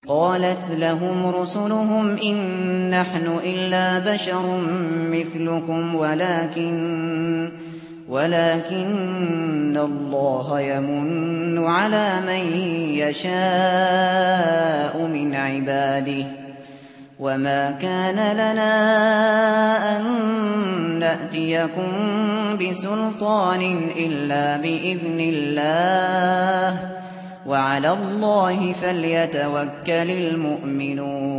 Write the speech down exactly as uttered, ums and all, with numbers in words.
قالت لهم رسلهم إن نحن إلا بشر مثلكم ولكن ولكن الله يمن على من يشاء من عباده وما كان لنا أن نأتيكم بسلطان إلا بإذن الله وعلى الله فليتوكل المؤمنون